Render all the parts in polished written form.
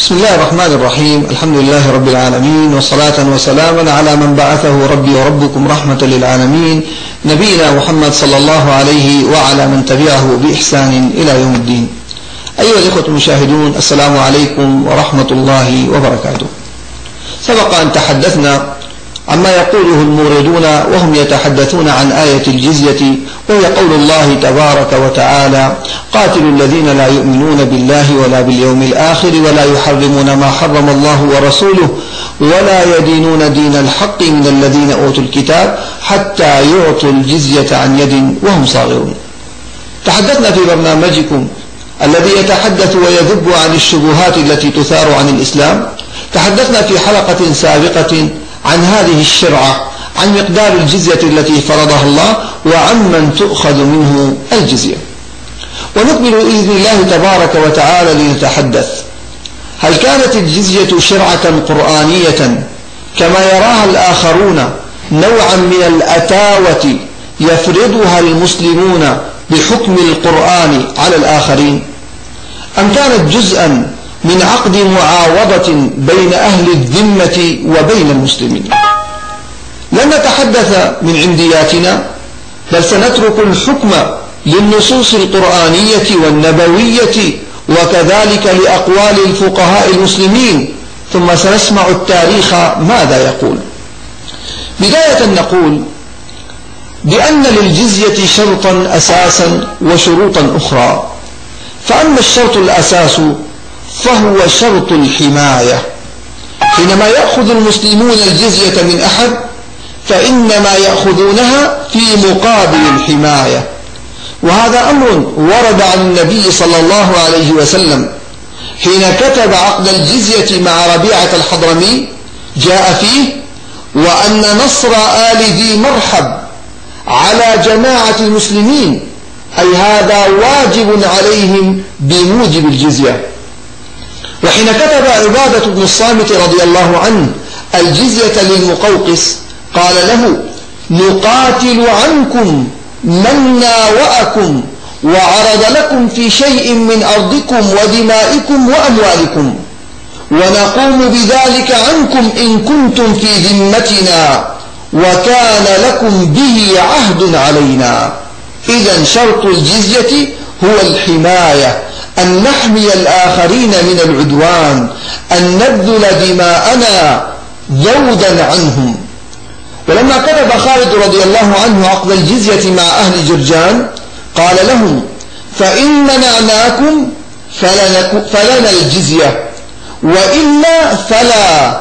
بسم الله الرحمن الرحيم. الحمد لله رب العالمين، وصلاة وسلاما على من بعثه ربي وربكم رحمة للعالمين، نبينا محمد صلى الله عليه وعلى من تبعه بإحسان إلى يوم الدين. أيها الإخوة المشاهدون، السلام عليكم ورحمة الله وبركاته. سبق أن تحدثنا عما يقوله الموردون وهم يتحدثون عن آية الجزية، وهي قول الله تبارك وتعالى: قاتلوا الذين لا يؤمنون بالله ولا باليوم الآخر ولا يحرمون ما حرم الله ورسوله ولا يدينون دين الحق من الذين أوتوا الكتاب حتى يعطوا الجزية عن يد وهم صاغرون. تحدثنا في برنامجكم الذي يتحدث ويذب عن الشبهات التي تثار عن الإسلام، تحدثنا في حلقة سابقة عن هذه الشرعة، عن مقدار الجزية التي فرضها الله وعمن تؤخذ منه الجزية. ونكمل بإذن الله تبارك وتعالى لنتحدث: هل كانت الجزية شرعة قرآنية كما يراها الآخرون نوعا من الأتاوة يفرضها المسلمون بحكم القرآن على الآخرين، أم كانت جزءا من عقد معاوضة بين أهل الذمة وبين المسلمين؟ لن نتحدث من عندياتنا، بل سنترك الحكم للنصوص القرآنية والنبوية وكذلك لأقوال الفقهاء المسلمين، ثم سنسمع التاريخ ماذا يقول. بداية نقول بأن للجزية شرطا أساسا وشروطا أخرى. فأما الشرط الأساس فهو شرط الحماية. حينما يأخذ المسلمون الجزية من أحد فإنما يأخذونها في مقابل الحماية، وهذا أمر ورد عن النبي صلى الله عليه وسلم حين كتب عقد الجزية مع ربيعة الحضرمي، جاء فيه: وأن نصر آل ذي مرحب على جماعة المسلمين، أي هذا واجب عليهم بموجب الجزية. وحين كتب عبادة بن الصامت رضي الله عنه الجزية للمقوقس قال له: نقاتل عنكم من ناوأكم وعرض لكم في شيء من أرضكم ودمائكم وأموالكم، ونقوم بذلك عنكم إن كنتم في ذمتنا، وكان لكم به عهد علينا. إذن شرط الجزية هو الحماية، أن نحمي الآخرين من العدوان، أن نبذل دماءنا ذودا عنهم. ولما كتب خالد رضي الله عنه عقد الجزية مع أهل جرجان قال لهم: فإن منعناكم فلنا الجزية، وإلا فلا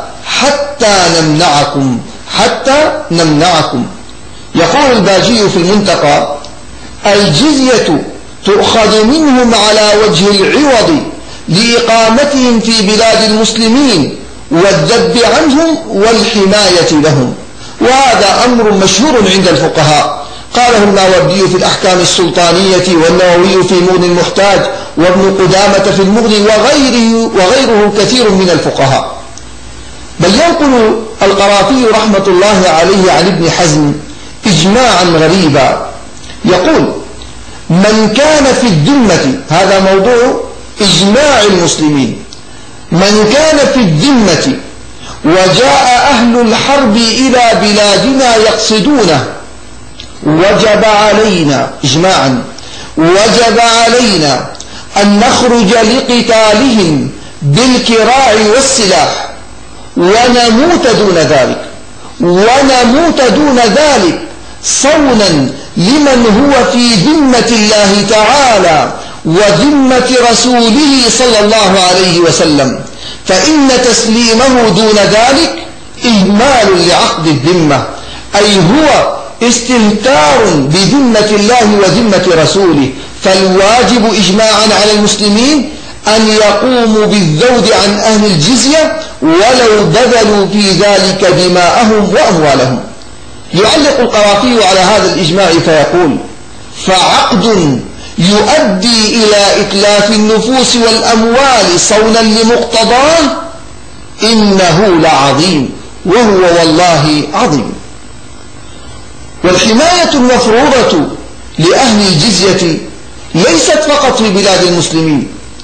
حتى نمنعكم. يقول الباجي في المنتقى: الجزية تؤخذ منهم على وجه العوض لإقامتهم في بلاد المسلمين والذب عنهم والحماية لهم. وهذا أمر مشهور عند الفقهاء، قاله الماوردي في الأحكام السلطانية، والنووي في مغني المحتاج، وابن قدامة في المغني، وغيره كثير من الفقهاء. بل ينقل القرافي رحمة الله عليه عن ابن حزم إجماعا غريبا، يقول: من كان في الذمة، هذا موضوع إجماع المسلمين، من كان في الذمة وجاء أهل الحرب إلى بلادنا يقصدونه، وجب علينا إجماعا أن نخرج لقتالهم بالكراع والسلاح، ونموت دون ذلك صونا لمن هو في ذمة الله تعالى وذمة رسوله صلى الله عليه وسلم، فإن تسليمه دون ذلك إهمال لعقد الذمة، أي هو استهتار بذمة الله وذمة رسوله. فالواجب إجماعا على المسلمين أن يقوموا بالذود عن أهل الجزية ولو بذلوا في ذلك دماءهم وأموالهم. يعلق القرافي على هذا الإجماع فيقول: فعقد يؤدي إلى إتلاف النفوس والأموال صونا لمقتضاه إنه لعظيم، وهو والله عظيم. والحماية المفروضة لأهل الجزية ليست فقط في بلاد المسلمين،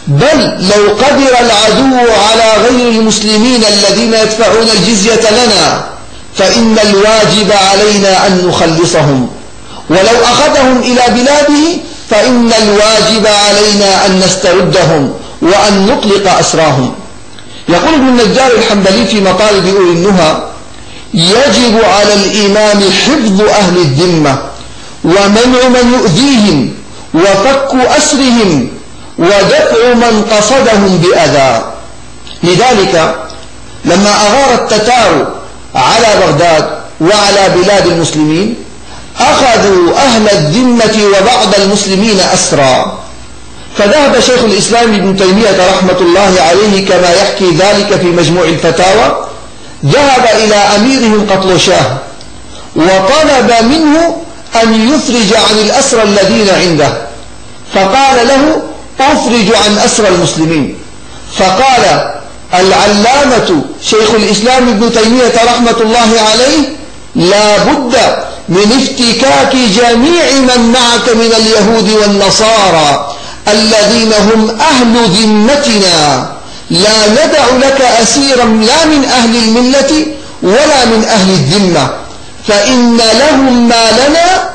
بل لو قدر العدو على غير المسلمين الذين يدفعون الجزية لنا فإن الواجب علينا أن نخلصهم، ولو أخذهم إلى بلاده فإن الواجب علينا أن نستردهم وأن نطلق أسراهم. يقول ابن النجار الحنبلي في مطالب أولي النهى: يجب على الإمام حفظ أهل الذمة ومنع من يؤذيهم وفك أسرهم ودفع من قصدهم بأذى. لذلك لما أغار التتار على بغداد وعلى بلاد المسلمين أخذوا أهل الذمة وبعض المسلمين أسرى، فذهب شيخ الإسلام ابن تيمية رحمة الله عليه كما يحكي ذلك في مجموع الفتاوى، ذهب إلى أميرهم قطلشاه وطلب منه أن يفرج عن الأسرى الذين عنده، فقال له: أفرج عن أسرى المسلمين. فقال العلامة شيخ الإسلام ابن تيمية رحمة الله عليه: لا بد من افتكاك جميع من معك من اليهود والنصارى الذين هم أهل ذمتنا، لا ندع لك أسيرا لا من أهل الملة ولا من أهل الذمة، فإن لهم ما لنا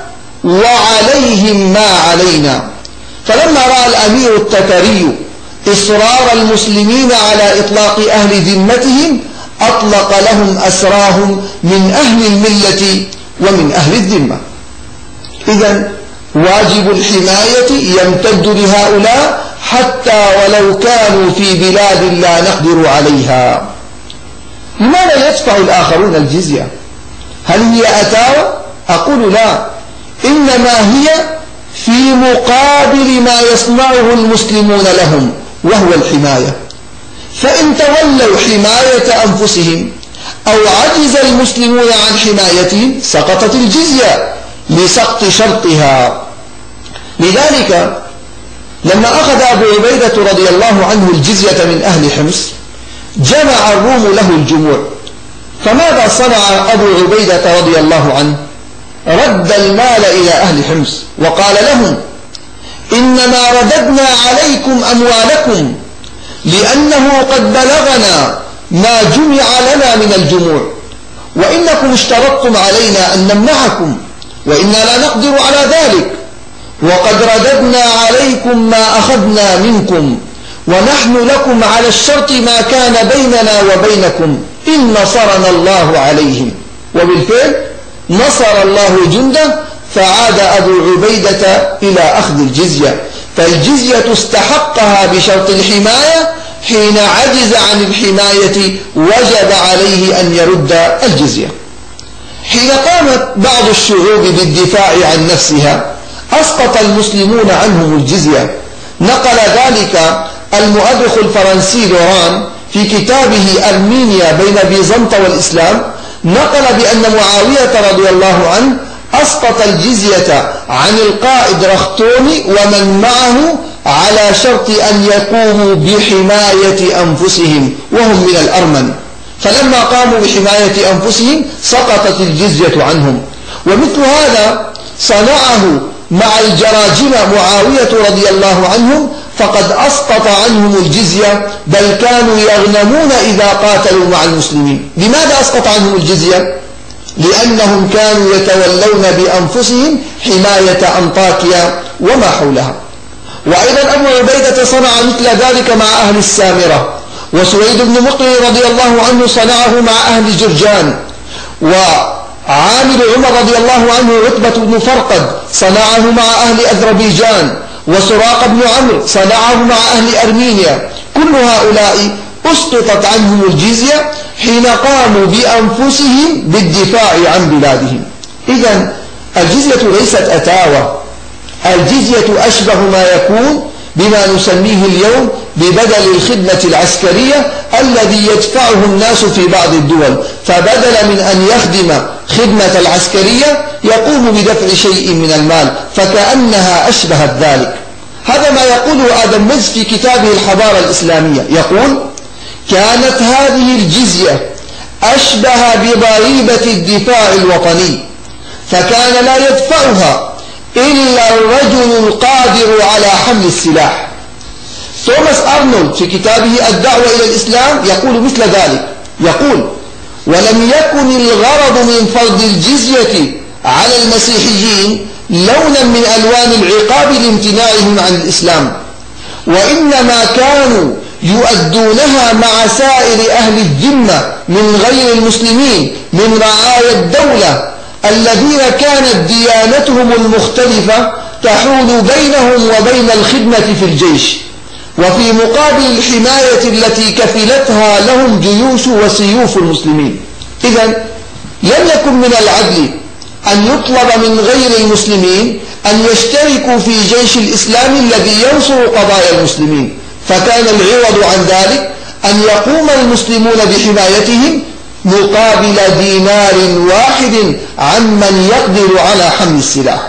وعليهم ما علينا. فلما رأى الأمير التتري إصرار المسلمين على إطلاق أهل ذمتهم أطلق لهم أسراهم من أهل الملة ومن أهل الذمة. إذن واجب الحماية يمتد لهؤلاء حتى ولو كانوا في بلاد لا نقدر عليها. لماذا يدفع الآخرون الجزية؟ هل هي أتاوى؟ أقول لا، إنما هي في مقابل ما يصنعه المسلمون لهم وهو الحماية. فإن تولوا حماية أنفسهم أو عجز المسلمون عن حمايتهم سقطت الجزية لسقط شرطها. لذلك لما أخذ أبو عبيدة رضي الله عنه الجزية من أهل حمص جمع الروم له الجموع، فماذا صنع أبو عبيدة رضي الله عنه؟ رد المال إلى أهل حمص وقال لهم: إنما رددنا عليكم أموالكم لأنه قد بلغنا ما جمع لنا من الجموع، وإنكم اشترطتم علينا أن نمنعكم وإنا لا نقدر على ذلك، وقد رددنا عليكم ما أخذنا منكم، ونحن لكم على الشرط ما كان بيننا وبينكم إن نصرنا الله عليهم. وبالفعل نصر الله جنده، فعاد أبو عبيدة إلى أخذ الجزية، فالجزية استحقها بشرط الحماية، حين عجز عن الحماية وجب عليه أن يرد الجزية. حين قامت بعض الشعوب بالدفاع عن نفسها أسقط المسلمون عنهم الجزية. نقل ذلك المؤرخ الفرنسي لوران في كتابه أرمينيا بين بيزنطة والإسلام، نقل بأن معاوية رضي الله عنه أسقط الجزية عن القائد رختوني ومن معه على شرط أن يقوموا بحماية أنفسهم وهم من الأرمن، فلما قاموا بحماية أنفسهم سقطت الجزية عنهم. ومثل هذا صنعه مع الجراجمة معاوية رضي الله عنهم، فقد أسقط عنهم الجزية، بل كانوا يغنمون إذا قاتلوا مع المسلمين. لماذا أسقط عنهم الجزية؟ لأنهم كانوا يتولون بأنفسهم حماية أنطاكيا وما حولها. وأيضا أبو عبيدة صنع مثل ذلك مع أهل السامرة، وسويد بن مقرن رضي الله عنه صنعه مع أهل جرجان، وعامل عمر رضي الله عنه عتبة بن فرقد صنعه مع أهل أذربيجان، وسراق بن عمرو صنعه مع أهل أرمينيا. كل هؤلاء أسقطت عنهم الجزية حين قاموا بأنفسهم بالدفاع عن بلادهم. إذن الجزية ليست أتاوى، الجزية أشبه ما يكون بما نسميه اليوم ببدل الخدمة العسكرية الذي يدفعه الناس في بعض الدول، فبدل من أن يخدم خدمة العسكرية يقوم بدفع شيء من المال، فكأنها أشبهت ذلك. هذا ما يقوله آدم مز في كتابه الحضارة الإسلامية، يقول: كانت هذه الجزية أشبه بضريبة الدفاع الوطني، فكان لا يدفعها إلا الرجل القادر على حمل السلاح، توماس أرنولد في كتابه الدعوة إلى الإسلام يقول مثل ذلك، يقول: ولم يكن الغرض من فرض الجزية على المسيحيين لونا من ألوان العقاب لامتناعهم عن الإسلام، وإنما كانوا يؤدونها مع سائر أهل الذمة من غير المسلمين من رعايا الدولة الذين كانت ديانتهم المختلفة تحول بينهم وبين الخدمة في الجيش، وفي مقابل الحماية التي كفلتها لهم جيوش وسيوف المسلمين. إذن لم يكن من العدل أن يطلب من غير المسلمين أن يشتركوا في جيش الإسلام الذي ينصر قضايا المسلمين، فكان العوض عن ذلك أن يقوم المسلمون بحمايتهم مقابل دينار واحد عمن يقدر على حمل السلاح.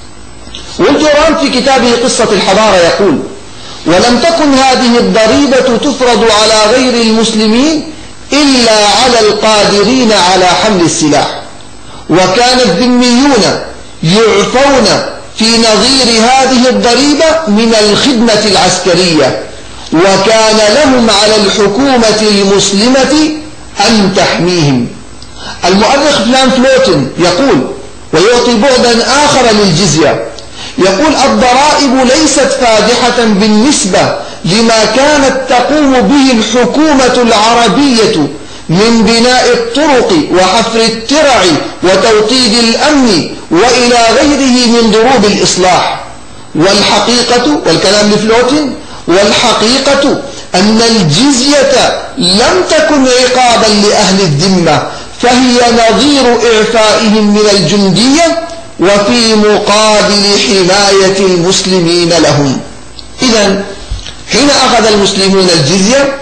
والجرام في كتابه قصة الحضارة يقول: ولم تكن هذه الضريبة تفرض على غير المسلمين إلا على القادرين على حمل السلاح، وكان الذميون يعفون في نظير هذه الضريبة من الخدمة العسكرية، وكان لهم على الحكومة المسلمة أن تحميهم. المؤرخ فلان فلوتن يقول، ويعطي بعدا آخر للجزية، يقول: الضرائب ليست فادحة بالنسبة لما كانت تقوم به الحكومة العربية من بناء الطرق وحفر الترع وتوطيد الأمن وإلى غيره من ضروب الإصلاح. والحقيقة، والكلام لفلوتن، والحقيقة أن الجزية لم تكن عقابا لأهل الذمة، فهي نظير إعفائهم من الجندية وفي مقابل حماية المسلمين لهم. إذن حين أخذ المسلمون الجزية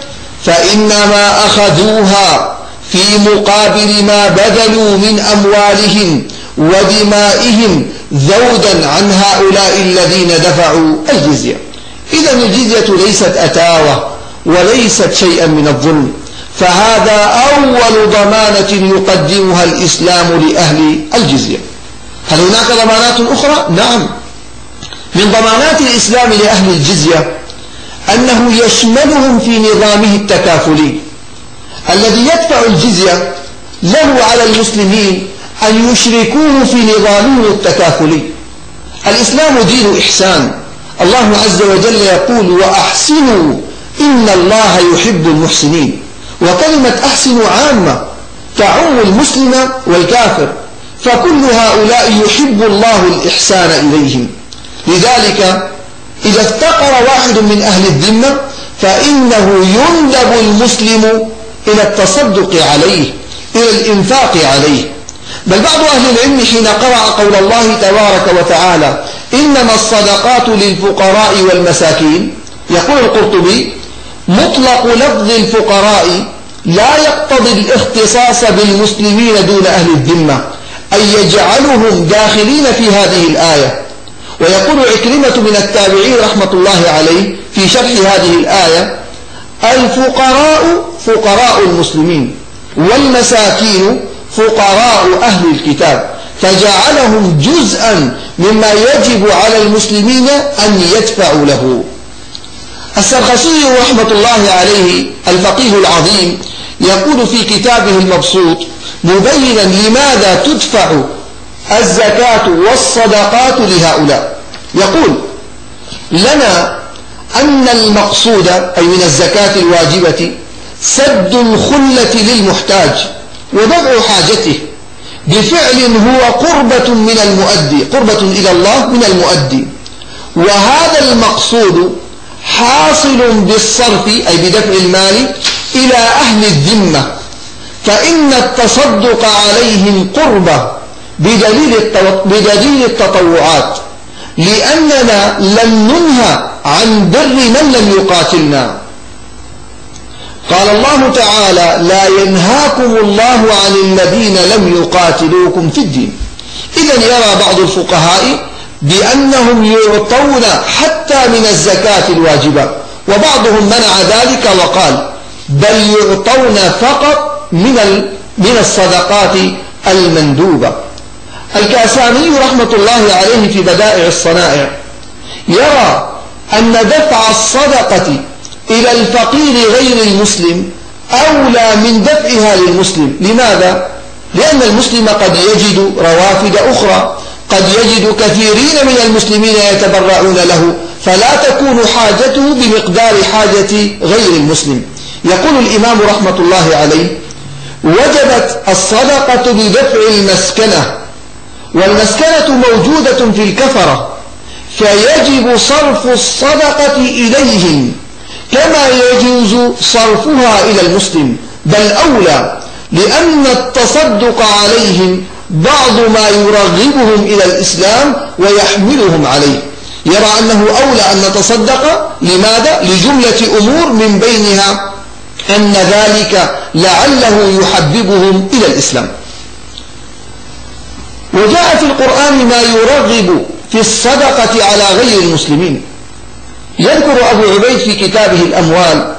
فإنما أخذوها في مقابل ما بذلوا من أموالهم ودمائهم ذودا عن هؤلاء الذين دفعوا الجزية. إذن الجزية ليست أتاوة وليست شيئا من الظلم، فهذا أول ضمانة يقدمها الإسلام لأهل الجزية. هل هناك ضمانات أخرى؟ نعم. من ضمانات الإسلام لأهل الجزية أنه يشملهم في نظامه التكافلي الذي يدفع الجزية، له على المسلمين أن يشركوه في نظامه التكافلي. الإسلام دين إحسان، الله عز وجل يقول: وأحسنوا إن الله يحب المحسنين. وكلمة أحسنوا عامة تعم المسلم والكافر، فكل هؤلاء يحب الله الإحسان إليهم. لذلك إذا افتقر واحد من أهل الذمة فإنه يندب المسلم إلى التصدق عليه، إلى الإنفاق عليه. بل بعض أهل العلم حين قرأ قول الله تبارك وتعالى: إنما الصدقات للفقراء والمساكين، يقول القرطبي: مطلق لفظ الفقراء لا يقتضي الاختصاص بالمسلمين دون أهل الذمة، أي يجعلهم داخلين في هذه الآية. ويقول عكرمة من التابعين رحمة الله عليه في شرح هذه الآية: الفقراء فقراء المسلمين والمساكين فقراء أهل الكتاب، فجعلهم جزءا مما يجب على المسلمين أن يدفعوا له. السرخسي رحمة الله عليه الفقيه العظيم يقول في كتابه المبسوط مبينا لماذا تدفع الزكاة والصدقات لهؤلاء، يقول: لنا أن المقصود أي من الزكاة الواجبة سد الخلة للمحتاج ودفع حاجته بفعل هو قربة من المؤدي، قربة إلى الله من المؤدي، وهذا المقصود حاصل بالصرف أي بدفع المال إلى أهل الذمة، فإن التصدق عليهم قربة بدليل التطوعات، لأننا لم ننهى عن بر من لم يقاتلنا. قال الله تعالى: لا ينهاكم الله عن الذين لم يقاتلوكم في الدين. إذن يرى بعض الفقهاء بأنهم يعطون حتى من الزكاة الواجبة، وبعضهم منع ذلك وقال: بل يعطون فقط من الصدقات المندوبة. الكاساني رحمة الله عليه في بدائع الصنائع يرى أن دفع الصدقة إلى الفقير غير المسلم أولى من دفعها للمسلم. لماذا؟ لأن المسلم قد يجد روافد أخرى، قد يجد كثيرين من المسلمين يتبرعون له، فلا تكون حاجته بمقدار حاجة غير المسلم. يقول الإمام رحمة الله عليه: وجبت الصدقة بدفع المسكنة، والمسكنة موجودة في الكفرة، فيجب صرف الصدقة إليهم كما يجوز صرفها إلى المسلم، بل أولى، لأن التصدق عليهم بعض ما يرغبهم إلى الإسلام ويحملهم عليه. يرى أنه أولى أن نتصدق. لماذا؟ لجملة أمور، من بينها أن ذلك لعله يحببهم إلى الإسلام. وجاء في القرآن ما يرغب في الصدقة على غير المسلمين. يذكر أبو عبيد في كتابه الأموال،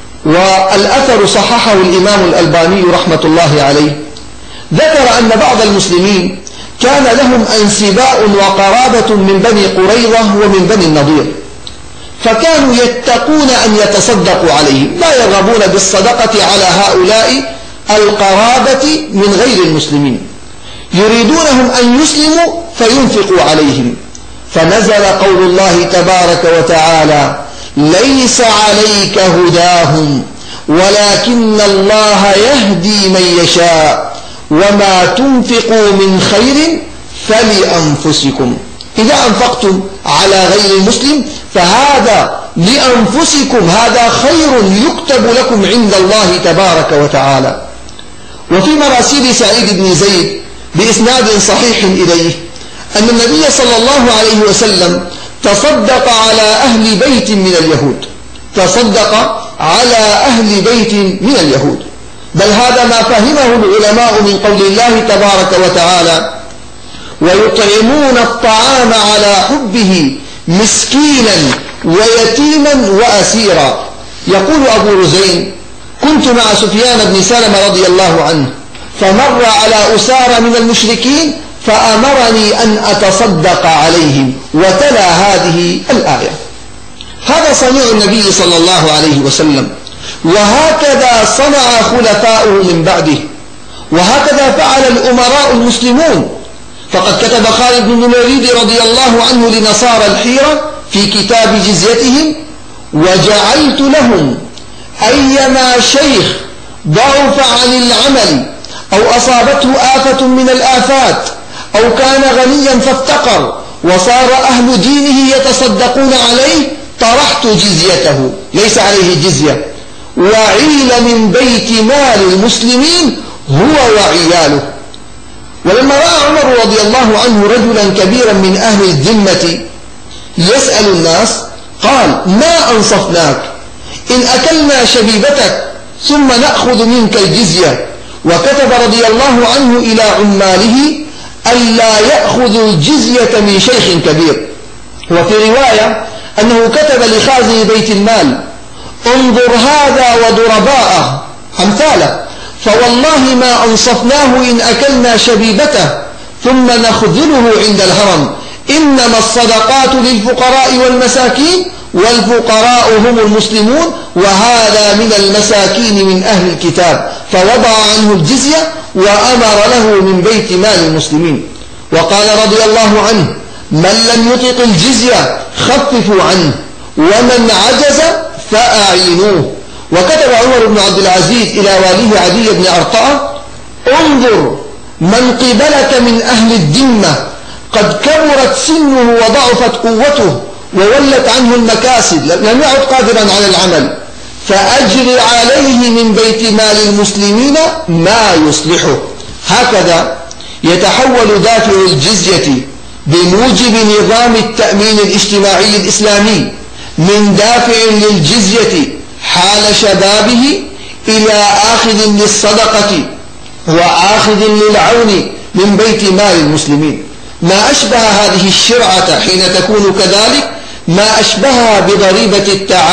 والأثر صححه الإمام الألباني رحمة الله عليه، ذكر أن بعض المسلمين كان لهم أنسباء وقرابة من بني قريظة ومن بني النضير، فكانوا يتقون أن يتصدقوا عليهم، لا يرغبون بالصدقة على هؤلاء القرابة من غير المسلمين، يريدونهم أن يسلموا فينفقوا عليهم. فنزل قول الله تبارك وتعالى: ليس عليك هداهم ولكن الله يهدي من يشاء وما تنفقوا من خير فلأنفسكم. إذا أنفقتم على غير المسلم فهذا لأنفسكم، هذا خير يكتب لكم عند الله تبارك وتعالى. وفي مراسيل سعيد بن زيد بإسناد صحيح إليه أن النبي صلى الله عليه وسلم تصدق على أهل بيت من اليهود، تصدق على أهل بيت من اليهود، بل هذا ما فهمه العلماء من قول الله تبارك وتعالى: ويطعمون الطعام على حبه مسكينا ويتيما وأسيرا. يقول أبو رزين: كنت مع سفيان بن سلمة رضي الله عنه، فمر على أسارى من المشركين فأمرني أن أتصدق عليهم، وتلا هذه الآية. هذا صنيع النبي صلى الله عليه وسلم، وهكذا صنع خلفاؤه من بعده، وهكذا فعل الأمراء المسلمون. فقد كتب خالد بن الوليد رضي الله عنه لنصارى الحيرة في كتاب جزيتهم: وجعلت لهم أيما شيخ ضعف عن العمل أو أصابته آفة من الآفات أو كان غنيا فافتقر وصار أهل دينه يتصدقون عليه طرحت جزيته، ليس عليه جزية، وعيل من بيت مال المسلمين هو وعياله. ولما رأى عمر رضي الله عنه رجلا كبيرا من أهل الذمة يسأل الناس قال: ما أنصفناك إن أكلنا شبيبتك ثم نأخذ منك الجزية. وكتب رضي الله عنه إلى عماله ألا يأخذوا الجزية من شيخ كبير. وفي رواية أنه كتب لخازن بيت المال: انظر هذا وضرباءه أمثاله، فوالله ما أنصفناه إن أكلنا شبيبته ثم نخذله عند الهرم، إنما الصدقات للفقراء والمساكين والفقراء هم المسلمون، وهذا من المساكين من أهل الكتاب، فوضع عنه الجزية وأمر له من بيت مال المسلمين. وقال رضي الله عنه: من لم يطق الجزية خففوا عنه، ومن عجز فأعينوه. وكتب عمر بن عبد العزيز إلى واليه عدي بن أرطاء: انظر من قبلك من أهل الذمة قد كبرت سنه وضعفت قوته وولت عنه المكاسب، لم يعد قادرا على العمل، فأجر عليه من بيت مال المسلمين ما يصلحه. هكذا يتحول دافع الجزية بموجب نظام التأمين الاجتماعي الإسلامي من دافع للجزية حال شبابه إلى آخذ للصدقة وآخذ للعون من بيت مال المسلمين. ما أشبه هذه الشرعة حين تكون كذلك ما أشبهها بضريبة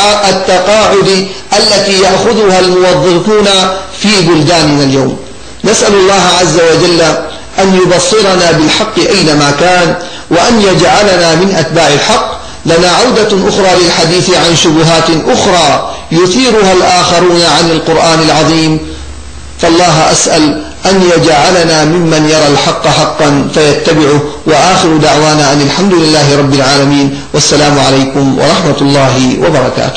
التقاعد التي يأخذها الموظفون في بلداننا اليوم. نسأل الله عز وجل أن يبصرنا بالحق أينما كان، وأن يجعلنا من أتباع الحق. لنا عودة أخرى للحديث عن شبهات أخرى يثيرها الآخرون عن القرآن العظيم، فالله أسأل أن يجعلنا ممن يرى الحق حقا فيتبعه. وآخر دعوانا أن الحمد لله رب العالمين، والسلام عليكم ورحمة الله وبركاته.